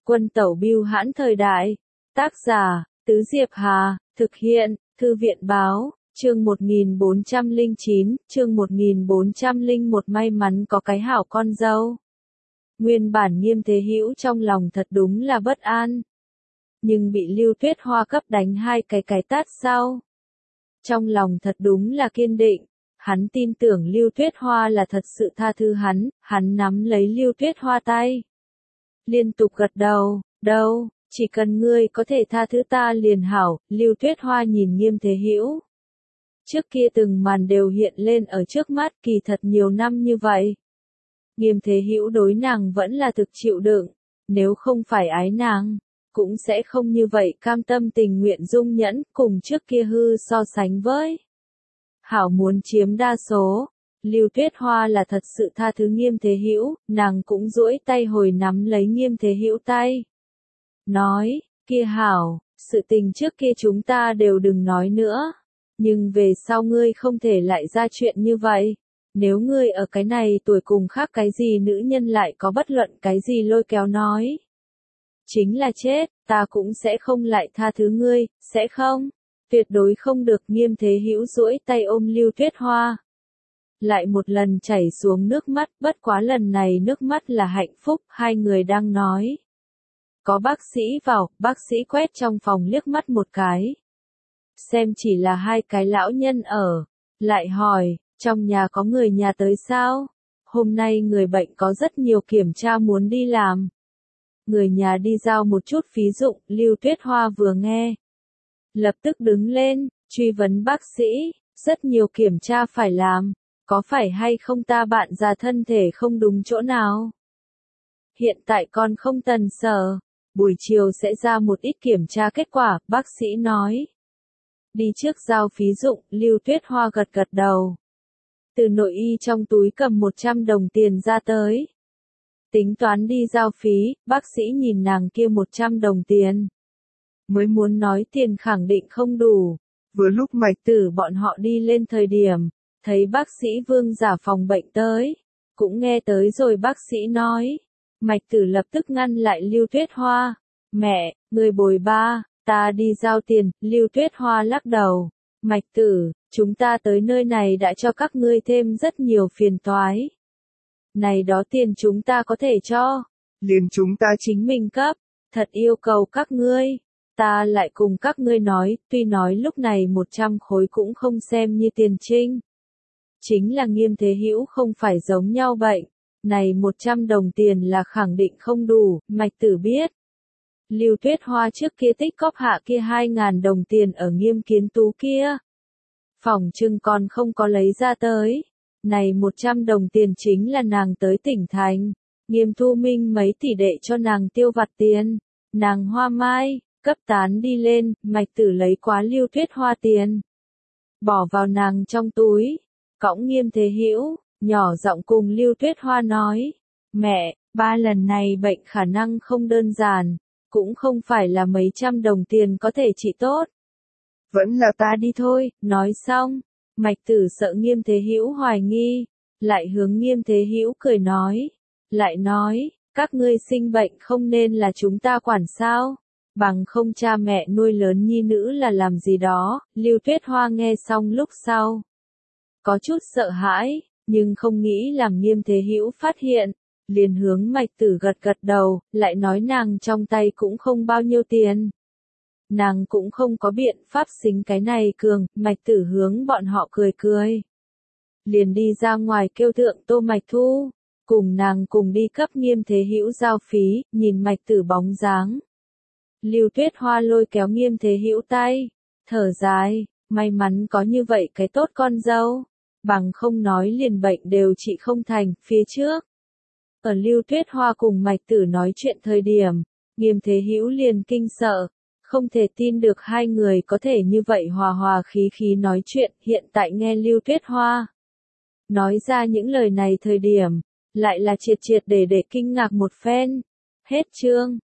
Quân tẩu bưu hãn thời đại. Tác giả, Tứ Diệp Hà, thực hiện, Thư viện báo, chương 1409, chương 1401 may mắn có cái hảo con dâu. Nguyên bản Nghiêm Thế Hữu trong lòng thật đúng là bất an. Nhưng bị Lưu Tuyết Hoa cấp đánh hai cái tát sau. Trong lòng thật đúng là kiên định. Hắn tin tưởng Lưu Tuyết Hoa là thật sự tha thứ hắn nắm lấy Lưu Tuyết Hoa tay. Liên tục gật đầu, đâu, chỉ cần ngươi có thể tha thứ ta liền hảo. Lưu Tuyết Hoa nhìn Nghiêm Thế Hữu. Trước kia từng màn đều hiện lên ở trước mắt, kỳ thật nhiều năm như vậy. Nghiêm Thế Hữu đối nàng vẫn là thực chịu đựng, nếu không phải ái nàng, cũng sẽ không như vậy cam tâm tình nguyện dung nhẫn, cùng trước kia hư so sánh với. Hảo muốn chiếm đa số, Lưu Tuyết Hoa là thật sự tha thứ Nghiêm Thế Hữu, nàng cũng duỗi tay hồi nắm lấy Nghiêm Thế Hữu tay. Nói, kia hảo, sự tình trước kia chúng ta đều đừng nói nữa, nhưng về sau ngươi không thể lại ra chuyện như vậy. Nếu ngươi ở cái này tuổi cùng khác cái gì nữ nhân lại có bất luận cái gì lôi kéo nói. Chính là chết, ta cũng sẽ không lại tha thứ ngươi, sẽ không? Tuyệt đối không được. Nghiêm Thế Hữu duỗi tay ôm Lưu Tuyết Hoa. Lại một lần chảy xuống nước mắt, bất quá lần này nước mắt là hạnh phúc, hai người đang nói. Có bác sĩ vào, bác sĩ quét trong phòng liếc mắt một cái. Xem chỉ là hai cái lão nhân ở, lại hỏi, trong nhà có người nhà tới sao? Hôm nay người bệnh có rất nhiều kiểm tra muốn đi làm. Người nhà đi giao một chút phí dụng, Lưu Tuyết Hoa vừa nghe. Lập tức đứng lên, truy vấn bác sĩ, rất nhiều kiểm tra phải làm, có phải hay không ta bạn già thân thể không đúng chỗ nào? Hiện tại con không tần sở, buổi chiều sẽ ra một ít kiểm tra kết quả, bác sĩ nói. Đi trước giao phí dụng, Lưu Tuyết Hoa gật gật đầu. Từ nội y trong túi cầm 100 đồng tiền ra tới. Tính toán đi giao phí, bác sĩ nhìn nàng kia 100 đồng tiền. Mới muốn nói tiền khẳng định không đủ. Vừa lúc Mạch Tử bọn họ đi lên thời điểm, thấy bác sĩ Vương giả phòng bệnh tới. Cũng nghe tới rồi bác sĩ nói. Mạch Tử lập tức ngăn lại Lưu Tuyết Hoa. Mẹ, người bồi ba, ta đi giao tiền. Lưu Tuyết Hoa lắc đầu. Mạch Tử, chúng ta tới nơi này đã cho các ngươi thêm rất nhiều phiền toái. Này đó tiền chúng ta có thể cho. Liền chúng ta chính mình cấp. Thật yêu cầu các ngươi. Ta lại cùng các ngươi nói, tuy nói lúc này 100 khối cũng không xem như tiền trinh. Chính là Nghiêm Thế Hữu không phải giống nhau bệnh. Này 100 đồng tiền là khẳng định không đủ, Mạch Tử biết. Lưu Tuyết Hoa trước kia tích cóp hạ kia 2.000 đồng tiền ở Nghiêm Kiến Tú kia. Phòng trưng còn không có lấy ra tới. Này 100 đồng tiền chính là nàng tới tỉnh thành. Nghiêm Thu Minh mấy tỷ đệ cho nàng tiêu vặt tiền. Nàng hoa mai, cấp tán đi lên, Mạch Tử lấy quá Lưu Tuyết Hoa tiền. Bỏ vào nàng trong túi. Cõng Nghiêm Thế Hữu, nhỏ giọng cùng Lưu Tuyết Hoa nói. Mẹ, ba lần này bệnh khả năng không đơn giản. Cũng không phải là mấy trăm đồng tiền có thể trị tốt. Vẫn là ta đi thôi, nói xong. Mạch Tử sợ Nghiêm Thế Hữu hoài nghi. Lại hướng Nghiêm Thế Hữu cười nói. Lại nói, các ngươi sinh bệnh không nên là chúng ta quản sao. Bằng không cha mẹ nuôi lớn nhi nữ là làm gì đó. Lưu Tuyết Hoa nghe xong lúc sau. Có chút sợ hãi, nhưng không nghĩ làm Nghiêm Thế Hữu phát hiện. Liền hướng Mạch Tử gật gật đầu, lại nói nàng trong tay cũng không bao nhiêu tiền. Nàng cũng không có biện pháp xính cái này cường, Mạch Tử hướng bọn họ cười cười. Liền đi ra ngoài kêu thượng Tô Mạch Thu, cùng nàng cùng đi cấp Nghiêm Thế Hữu giao phí, nhìn Mạch Tử bóng dáng. Lưu Tuyết Hoa lôi kéo Nghiêm Thế Hữu tay, thở dài, may mắn có như vậy cái tốt con dâu, bằng không nói liền bệnh đều trị không thành, phía trước. Ở Lưu Tuyết Hoa cùng Mạch Tử nói chuyện thời điểm, Nghiêm Thế Hữu liền kinh sợ, không thể tin được hai người có thể như vậy hòa hòa khí khí nói chuyện, hiện tại nghe Lưu Tuyết Hoa nói ra những lời này thời điểm, lại là triệt triệt để kinh ngạc một phen. Hết chương.